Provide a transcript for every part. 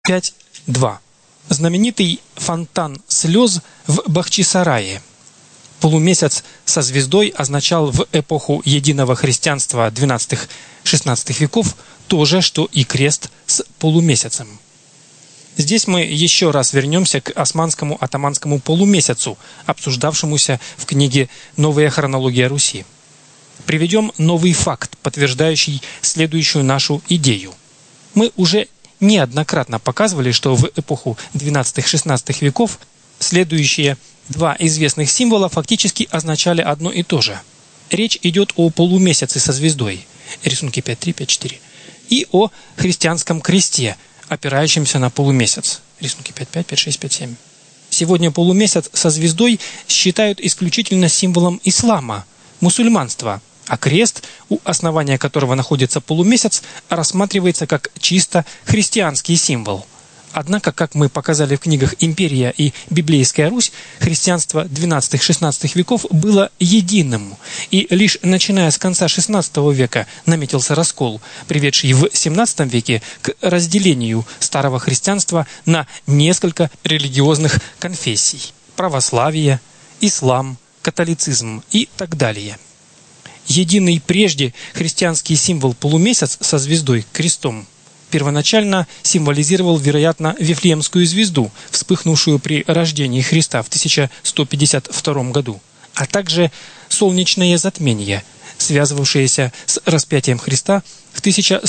5.2. Знаменитый фонтан слез в Бахчисарае. Полумесяц со звездой означал в эпоху единого христианства XII-XVI веков то же, что и крест с полумесяцем. Здесь мы еще раз вернемся к османскому атаманскому полумесяцу, обсуждавшемуся в книге «Новая хронология Руси». Приведем новый факт, подтверждающий следующую нашу идею. Мы уже неоднократно показывали, что в эпоху XII-XVI веков следующие два известных символа фактически означали одно и то же. Речь идет о полумесяце со звездой, рисунки 5.3, 5.4, и о христианском кресте, опирающемся на полумесяц, рисунки 5.5, 5.6, 5.7. Сегодня полумесяц со звездой считают исключительно символом ислама, мусульманства, а крест, у основания которого находится полумесяц, рассматривается как чисто христианский символ. Однако, как мы показали в книгах «Империя» и «Библейская Русь», христианство XII-XVI веков было единым, и лишь начиная с конца XVI века наметился раскол, приведший в XVII веке к разделению старого христианства на несколько религиозных конфессий – православие, ислам, католицизм и так далее. Единый прежде христианский символ полумесяц со звездой, крестом, первоначально символизировал, вероятно, Вифлеемскую звезду, вспыхнувшую при рождении Христа в 1152 году, а также солнечное затмение, связывавшееся с распятием Христа в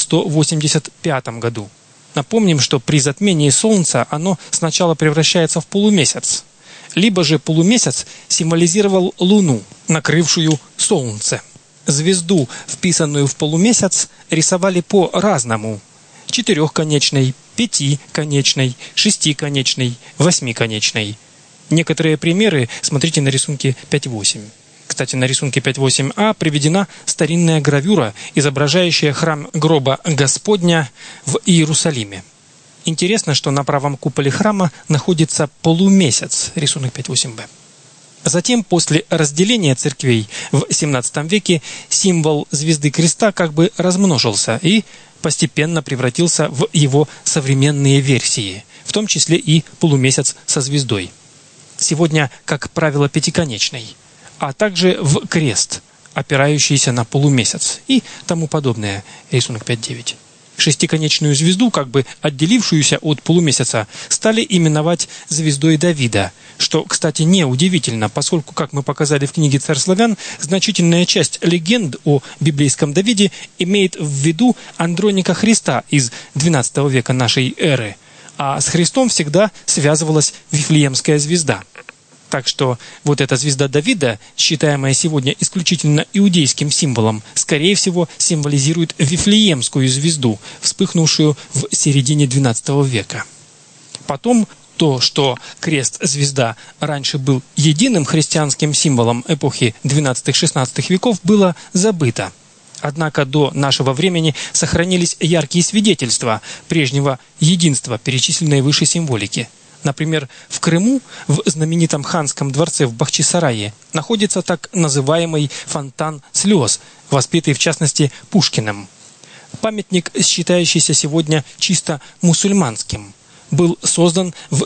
1185 году. Напомним, что при затмении Солнца оно сначала превращается в полумесяц. Либо же полумесяц символизировал Луну, накрывшую Солнце. Звезду, вписанную в полумесяц, рисовали по-разному: четырехконечной, пятиконечной, шестиконечной, восьмиконечной. Некоторые примеры смотрите на рисунке 5.8. Кстати, на рисунке 5.8а приведена старинная гравюра, изображающая храм гроба Господня в Иерусалиме. Интересно, что на правом куполе храма находится полумесяц, рисунок 5.8б. Затем, после разделения церквей в XVII веке, символ звезды креста как бы размножился и постепенно превратился в его современные версии, в том числе и полумесяц со звездой. Сегодня, как правило, пятиконечный, а также в крест, опирающийся на полумесяц и тому подобное, рисунок 5.9. Шестиконечную звезду, как бы отделившуюся от полумесяца, стали именовать звездой Давида, что, кстати, неудивительно, поскольку, как мы показали в книге «Царь славян», значительная часть легенд о библейском Давиде имеет в виду андроника Христа из XII века нашей эры, а с Христом всегда связывалась Вифлеемская звезда. Так что вот эта звезда Давида, считаемая сегодня исключительно иудейским символом, скорее всего символизирует Вифлеемскую звезду, вспыхнувшую в середине XII века. Потом то, что крест-звезда раньше был единым христианским символом эпохи XII-XVI веков, было забыто. Однако до нашего времени сохранились яркие свидетельства прежнего единства, перечисленной выше символики. Например, в Крыму, в знаменитом ханском дворце в Бахчисарае, находится так называемый фонтан слез, воспетый в частности Пушкиным. Памятник, считающийся сегодня чисто мусульманским, был создан в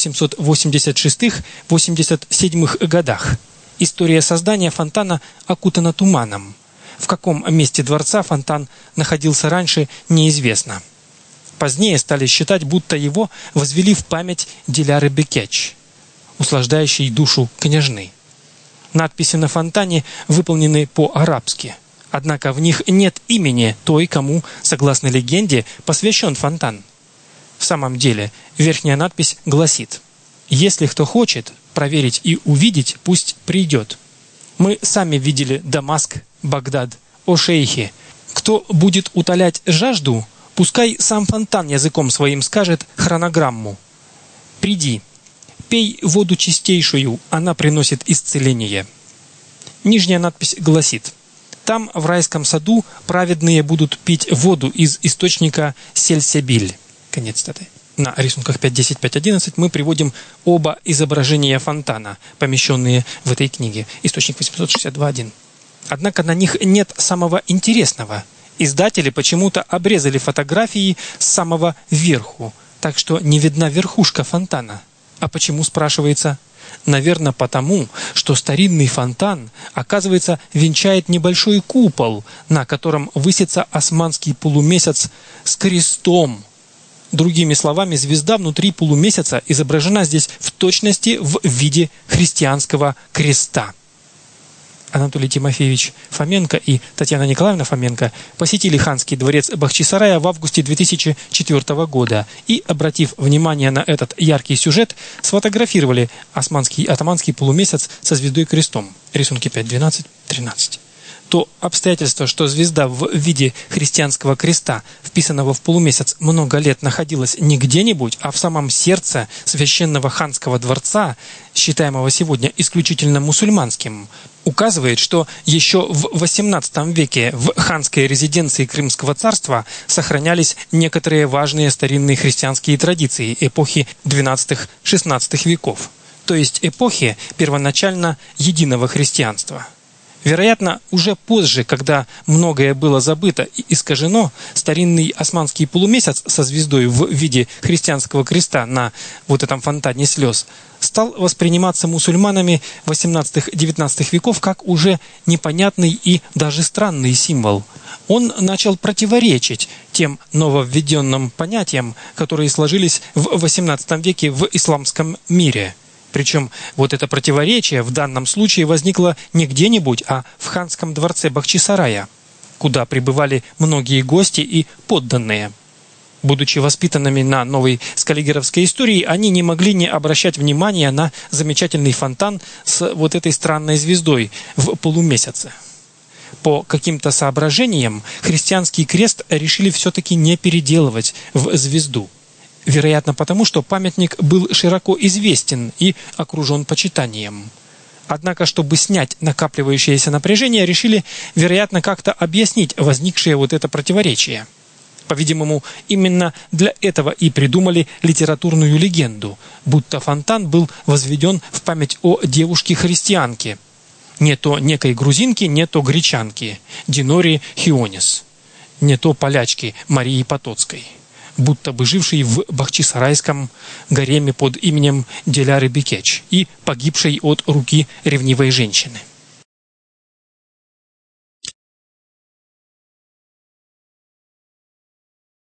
1786-87 годах. История создания фонтана окутана туманом. В каком месте дворца фонтан находился раньше, неизвестно. Позднее стали считать, будто его возвели в память Диляры Бекеч, услаждающей душу княжны. Надписи на фонтане выполнены по-арабски, однако в них нет имени той, кому, согласно легенде, посвящен фонтан. В самом деле, верхняя надпись гласит: «Если кто хочет проверить и увидеть, пусть придет». Мы сами видели Дамаск, Багдад, о шейхе. Кто будет утолять жажду, пускай сам фонтан языком своим скажет хронограмму. «Приди, пей воду чистейшую, она приносит исцеление». Нижняя надпись гласит: «Там, в райском саду, праведные будут пить воду из источника Сельсебиль». Конец цитаты. На рисунках 5.10, 5.11 мы приводим оба изображения фонтана, помещенные в этой книге. Источник 862.1. Однако на них нет самого интересного. Издатели почему-то обрезали фотографии с самого верху, так что не видна верхушка фонтана. А почему, спрашивается? Наверное, потому, что старинный фонтан, оказывается, венчает небольшой купол, на котором высится османский полумесяц с крестом. Другими словами, звезда внутри полумесяца изображена здесь в точности в виде христианского креста. Анатолий Тимофеевич Фоменко и Татьяна Николаевна Фоменко посетили ханский дворец Бахчисарая в августе 2004 года и, обратив внимание на этот яркий сюжет, сфотографировали атаманский полумесяц со звездой крестом. Рисунки 5.12.13. То обстоятельство, что звезда в виде христианского креста, вписанного в полумесяц, много лет находилась не где-нибудь, а в самом сердце священного ханского дворца, считаемого сегодня исключительно мусульманским, указывает, что еще в XVIII веке в ханской резиденции Крымского царства сохранялись некоторые важные старинные христианские традиции эпохи XII-XVI веков, то есть эпохи первоначально единого христианства. Вероятно, уже позже, когда многое было забыто и искажено, старинный османский полумесяц со звездой в виде христианского креста на вот этом фонтане слез стал восприниматься мусульманами XVIII-XIX веков как уже непонятный и даже странный символ. Он начал противоречить тем нововведенным понятиям, которые сложились в XVIII веке в исламском мире. Причем вот это противоречие в данном случае возникло не где-нибудь, а в ханском дворце Бахчисарая, куда прибывали многие гости и подданные. Будучи воспитанными на новой скаллигеровской истории, они не могли не обращать внимания на замечательный фонтан с вот этой странной звездой в полумесяце. По каким-то соображениям христианский крест решили все-таки не переделывать в звезду. Вероятно, потому что памятник был широко известен и окружен почитанием. Однако, чтобы снять накапливающееся напряжение, решили, вероятно, как-то объяснить возникшее вот это противоречие. По-видимому, именно для этого и придумали литературную легенду, будто фонтан был возведен в память о девушке-христианке, не то некой грузинке, не то гречанке, Диноре Хионис, не то полячке Марии Потоцкой, будто бы жившей в бахчисарайском гареме под именем Диляры Бекеч и погибшей от руки ревнивой женщины.